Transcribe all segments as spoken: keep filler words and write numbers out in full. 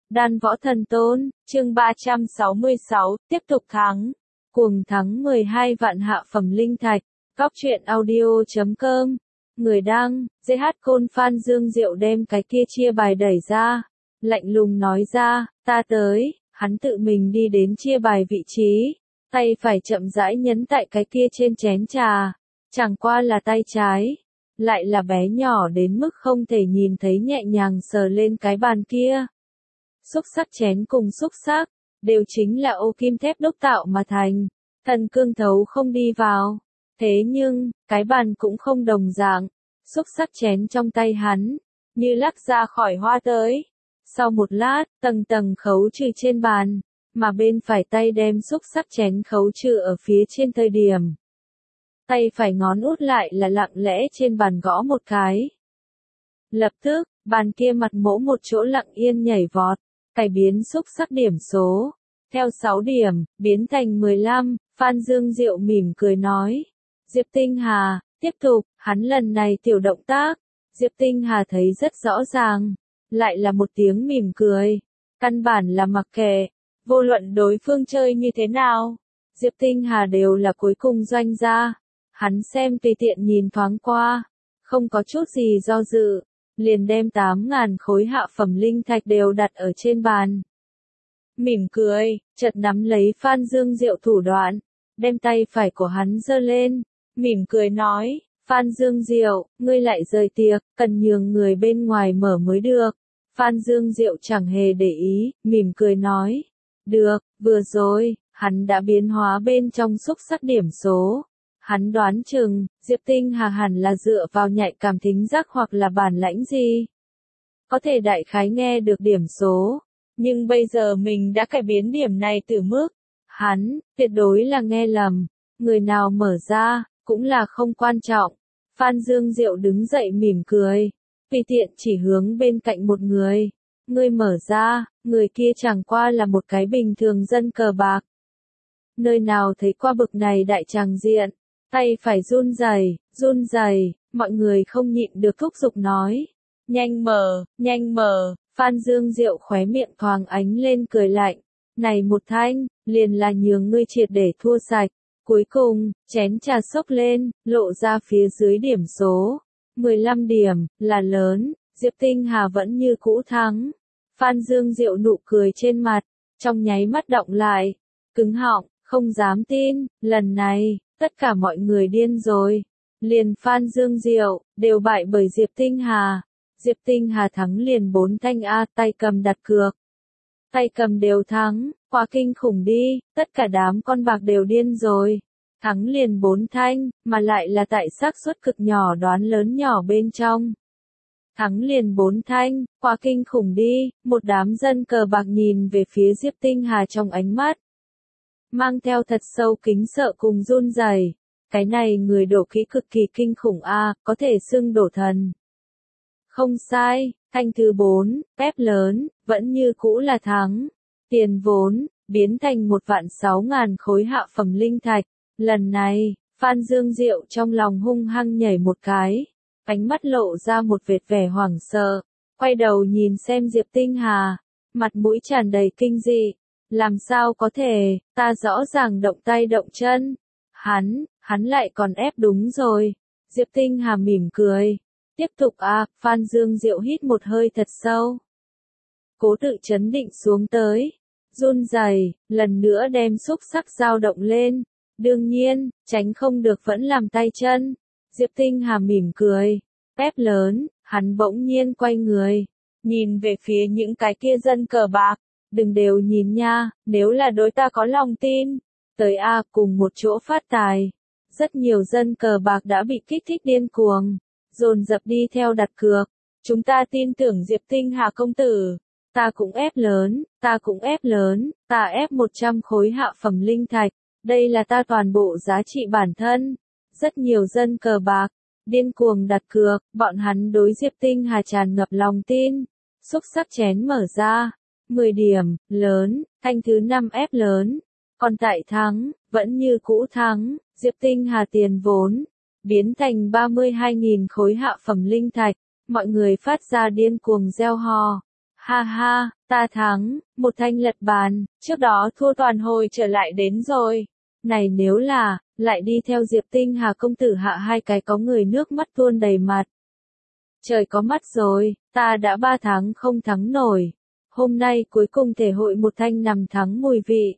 Đan Võ Thần Tôn, chương ba trăm sáu mươi sáu, tiếp tục thắng. Cuồng thắng mười hai vạn hạ phẩm linh thạch. Góc truyện audio chấm com. Người đăng, giê hát Côn Phan Dương Diệu đem cái kia chia bài đẩy ra. Lạnh lùng nói ra, ta tới, hắn tự mình đi đến chia bài vị trí. Tay phải chậm rãi nhấn tại cái kia trên chén trà. Chẳng qua là tay trái. Lại là bé nhỏ đến mức không thể nhìn thấy nhẹ nhàng sờ lên cái bàn kia. Xúc sắc chén cùng xúc sắc, đều chính là ô kim thép đúc tạo mà thành, thần cương thấu không đi vào. Thế nhưng, cái bàn cũng không đồng dạng, xúc sắc chén trong tay hắn, như lắc ra khỏi hoa tới. Sau một lát, tầng tầng khấu trừ trên bàn, mà bên phải tay đem xúc sắc chén khấu trừ ở phía trên thời điểm. Tay phải ngón út lại là lặng lẽ trên bàn gõ một cái. Lập tức, bàn kia mặt mỗ một chỗ lặng yên nhảy vọt, cải biến xúc sắc điểm số. Theo sáu điểm, biến thành mười lăm, Phan Dương Diệu mỉm cười nói. Diệp Tinh Hà, tiếp tục, hắn lần này tiểu động tác. Diệp Tinh Hà thấy rất rõ ràng. Lại là một tiếng mỉm cười. Căn bản là mặc kệ. Vô luận đối phương chơi như thế nào. Diệp Tinh Hà đều là cuối cùng doanh gia. Hắn xem tùy tiện nhìn thoáng qua. Không có chút gì do dự. Liền đem tám ngàn khối hạ phẩm linh thạch đều đặt ở trên bàn. Mỉm cười, chợt nắm lấy Phan Dương Diệu thủ đoạn, đem tay phải của hắn giơ lên, mỉm cười nói, Phan Dương Diệu, ngươi lại rời tiệc, cần nhường người bên ngoài mở mới được. Phan Dương Diệu chẳng hề để ý, mỉm cười nói, được, vừa rồi, hắn đã biến hóa bên trong xúc sắc điểm số. Hắn đoán chừng, Diệp Tinh Hà hẳn là dựa vào nhạy cảm thính giác hoặc là bản lãnh gì. Có thể đại khái nghe được điểm số, nhưng bây giờ mình đã cải biến điểm này từ mức. Hắn, tuyệt đối là nghe lầm, người nào mở ra, cũng là không quan trọng. Phan Dương Diệu đứng dậy mỉm cười, tùy tiện chỉ hướng bên cạnh một người. Người mở ra, người kia chẳng qua là một cái bình thường dân cờ bạc. Nơi nào thấy qua bực này đại tràng diện. Tay phải run rẩy, run rẩy, mọi người không nhịn được thúc giục nói. Nhanh mở, nhanh mở, Phan Dương Diệu khóe miệng thoáng ánh lên cười lạnh. Này một thanh, liền là nhường ngươi triệt để thua sạch. Cuối cùng, chén trà xốc lên, lộ ra phía dưới điểm số. mười lăm điểm, là lớn, Diệp Tinh Hà vẫn như cũ thắng. Phan Dương Diệu nụ cười trên mặt, trong nháy mắt động lại. Cứng họng, không dám tin, lần này. Tất cả mọi người điên rồi. Liền Phan Dương Diệu, đều bại bởi Diệp Tinh Hà. Diệp Tinh Hà thắng liền bốn thanh A, tay cầm đặt cược. Tay cầm đều thắng, quá kinh khủng đi, tất cả đám con bạc đều điên rồi. Thắng liền bốn thanh, mà lại là tại xác suất cực nhỏ đoán lớn nhỏ bên trong. Thắng liền bốn thanh, quá kinh khủng đi, một đám dân cờ bạc nhìn về phía Diệp Tinh Hà trong ánh mắt. Mang theo thật sâu kính sợ cùng run rẩy. Cái này người đổ khí cực kỳ kinh khủng a, có thể xưng đổ thần. Không sai, thanh thứ bốn, phép lớn, vẫn như cũ là thắng. Tiền vốn, biến thành một vạn sáu ngàn khối hạ phẩm linh thạch. Lần này, Phan Dương Diệu trong lòng hung hăng nhảy một cái. Ánh mắt lộ ra một vệt vẻ hoảng sợ. Quay đầu nhìn xem Diệp Tinh Hà. Mặt mũi tràn đầy kinh dị. Làm sao có thể, ta rõ ràng động tay động chân. Hắn, hắn lại còn ép đúng rồi. Diệp Tinh Hà mỉm cười. Tiếp tục à, Phan Dương Diệu hít một hơi thật sâu. Cố tự chấn định xuống tới. Run rẩy, lần nữa đem xúc sắc dao động lên. Đương nhiên, tránh không được vẫn làm tay chân. Diệp Tinh Hà mỉm cười. Ép lớn, hắn bỗng nhiên quay người. Nhìn về phía những cái kia dân cờ bạc. Đừng đều nhìn nha, nếu là đối ta có lòng tin, tới A cùng một chỗ phát tài. Rất nhiều dân cờ bạc đã bị kích thích điên cuồng, dồn dập đi theo đặt cược. Chúng ta tin tưởng Diệp Tinh Hà công tử, ta cũng ép lớn, ta cũng ép lớn, ta ép một trăm khối hạ phẩm linh thạch, đây là ta toàn bộ giá trị bản thân. Rất nhiều dân cờ bạc, điên cuồng đặt cược, bọn hắn đối Diệp Tinh Hà tràn ngập lòng tin. Xúc sắc chén mở ra. mười điểm, lớn, thanh thứ năm ép lớn. Còn tại thắng, vẫn như cũ thắng, Diệp Tinh Hà tiền vốn, biến thành ba mươi hai nghìn khối hạ phẩm linh thạch. Mọi người phát ra điên cuồng reo hò. Ha ha, Ta thắng, một thanh lật bàn, trước đó thua toàn hồi trở lại đến rồi. Này nếu là, lại đi theo Diệp Tinh Hà công tử hạ hai cái có người nước mắt tuôn đầy mặt. Trời có mắt rồi, ta đã ba tháng không thắng nổi. Hôm nay cuối cùng thể hội một thanh nằm thắng mùi vị.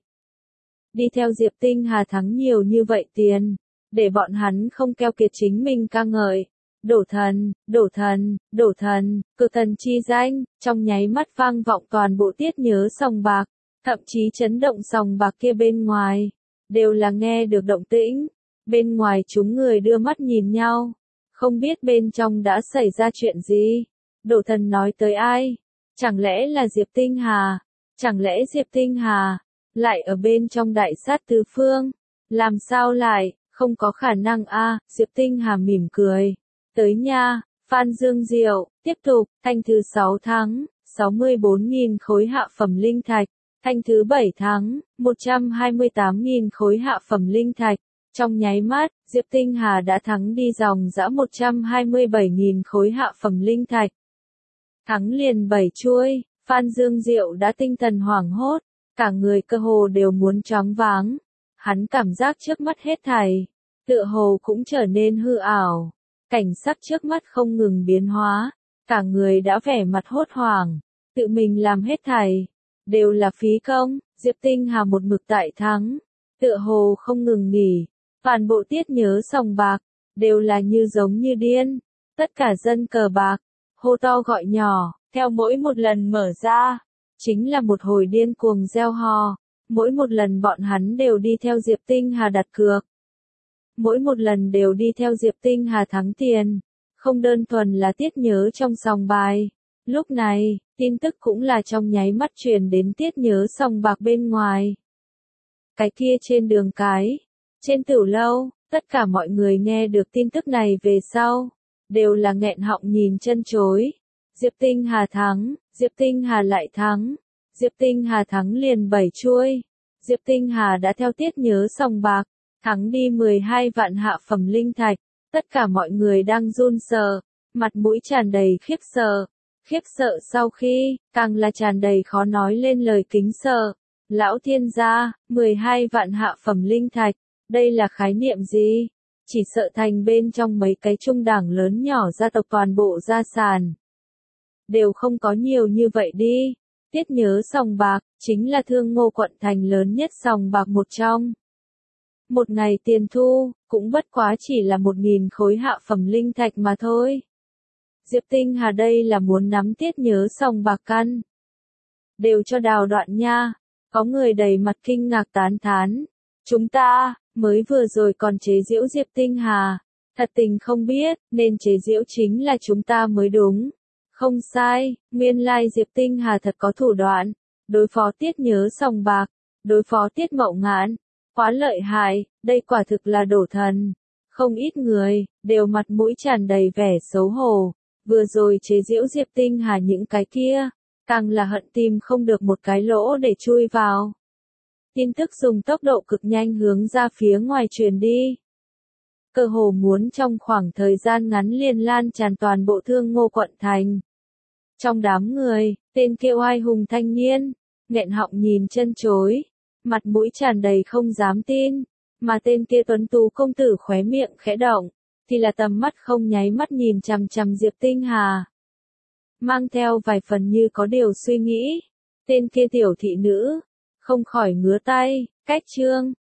Đi theo Diệp Tinh Hà thắng nhiều như vậy tiền, để bọn hắn không keo kiệt chính mình ca ngợi. Đổ thần, đổ thần, đổ thần, cực thần chi danh, trong nháy mắt vang vọng toàn bộ tiết nhớ sòng bạc, thậm chí chấn động sòng bạc kia bên ngoài, đều là nghe được động tĩnh. Bên ngoài chúng người đưa mắt nhìn nhau, không biết bên trong đã xảy ra chuyện gì. Đổ thần nói tới ai? Chẳng lẽ là Diệp Tinh Hà? Chẳng lẽ Diệp Tinh Hà lại ở bên trong đại sát tứ phương? Làm sao lại, không có khả năng a, Diệp Tinh Hà mỉm cười. Tới nha, Phan Dương Diệu, tiếp tục, thanh thứ sáu thắng, sáu mươi bốn nghìn khối hạ phẩm linh thạch, thanh thứ bảy thắng, một trăm hai mươi tám nghìn khối hạ phẩm linh thạch. Trong nháy mắt, Diệp Tinh Hà đã thắng đi dòng dã một trăm hai mươi bảy nghìn khối hạ phẩm linh thạch. Thắng liền bảy chuôi, Phan Dương Diệu đã tinh thần hoảng hốt, cả người cơ hồ đều muốn choáng váng. Hắn cảm giác trước mắt hết thảy, tựa hồ cũng trở nên hư ảo. Cảnh sắc trước mắt không ngừng biến hóa, cả người đã vẻ mặt hốt hoảng, tự mình làm hết thảy, đều là phí công. Diệp Tinh Hà một mực tại thắng, tựa hồ không ngừng nghỉ, toàn bộ tiết nhớ sòng bạc, đều là như giống như điên, tất cả dân cờ bạc, hô to gọi nhỏ, theo mỗi một lần mở ra, chính là một hồi điên cuồng reo hò, mỗi một lần bọn hắn đều đi theo Diệp Tinh Hà đặt cược. Mỗi một lần đều đi theo Diệp Tinh Hà thắng tiền, không đơn thuần là tiết nhớ trong sòng bài. Lúc này, tin tức cũng là trong nháy mắt truyền đến tiết nhớ sòng bạc bên ngoài. Cái kia trên đường cái, trên tửu lâu, tất cả mọi người nghe được tin tức này về sau, đều là nghẹn họng nhìn chân chối. Diệp Tinh Hà thắng, Diệp Tinh Hà lại thắng, Diệp Tinh Hà thắng liền bảy chuôi. Diệp Tinh Hà đã theo tiết nhớ sòng bạc, thắng đi mười hai vạn hạ phẩm linh thạch, tất cả mọi người đang run sợ, mặt mũi tràn đầy khiếp sợ, khiếp sợ sau khi, càng là tràn đầy khó nói lên lời kính sợ. Lão thiên gia, mười hai vạn hạ phẩm linh thạch, đây là khái niệm gì? Chỉ sợ thành bên trong mấy cái trung đẳng lớn nhỏ gia tộc toàn bộ gia sản, đều không có nhiều như vậy đi. Tiết nhớ sòng bạc, chính là Thương Ngô quận thành lớn nhất sòng bạc một trong. Một ngày tiền thu, cũng bất quá chỉ là một nghìn khối hạ phẩm linh thạch mà thôi. Diệp Tinh Hà đây là muốn nắm tiết nhớ sòng bạc căn. Đều cho đào đoạn nha. Có người đầy mặt kinh ngạc tán thán. Chúng ta, mới vừa rồi còn chế giễu Diệp Tinh Hà. Thật tình không biết, nên chế giễu chính là chúng ta mới đúng. Không sai, nguyên lai Diệp Tinh Hà thật có thủ đoạn. Đối phó tiết nhớ sòng bạc, đối phó tiết mậu ngạn. Quá lợi hại, đây quả thực là đổ thần. Không ít người, đều mặt mũi tràn đầy vẻ xấu hổ. Vừa rồi chế giễu Diệp Tinh Hà những cái kia, càng là hận tìm không được một cái lỗ để chui vào. Tin tức dùng tốc độ cực nhanh hướng ra phía ngoài truyền đi. Cơ hồ muốn trong khoảng thời gian ngắn liền lan tràn toàn bộ Thương Ngô quận thành. Trong đám người, tên kia oai hùng thanh niên, nghẹn họng nhìn chân chối, mặt mũi tràn đầy không dám tin, mà tên kia tuấn tú công tử khóe miệng khẽ động, thì là tầm mắt không nháy mắt nhìn chằm chằm Diệp Tinh Hà. Mang theo vài phần như có điều suy nghĩ, tên kia tiểu thị nữ, không khỏi ngứa tay, cách chương,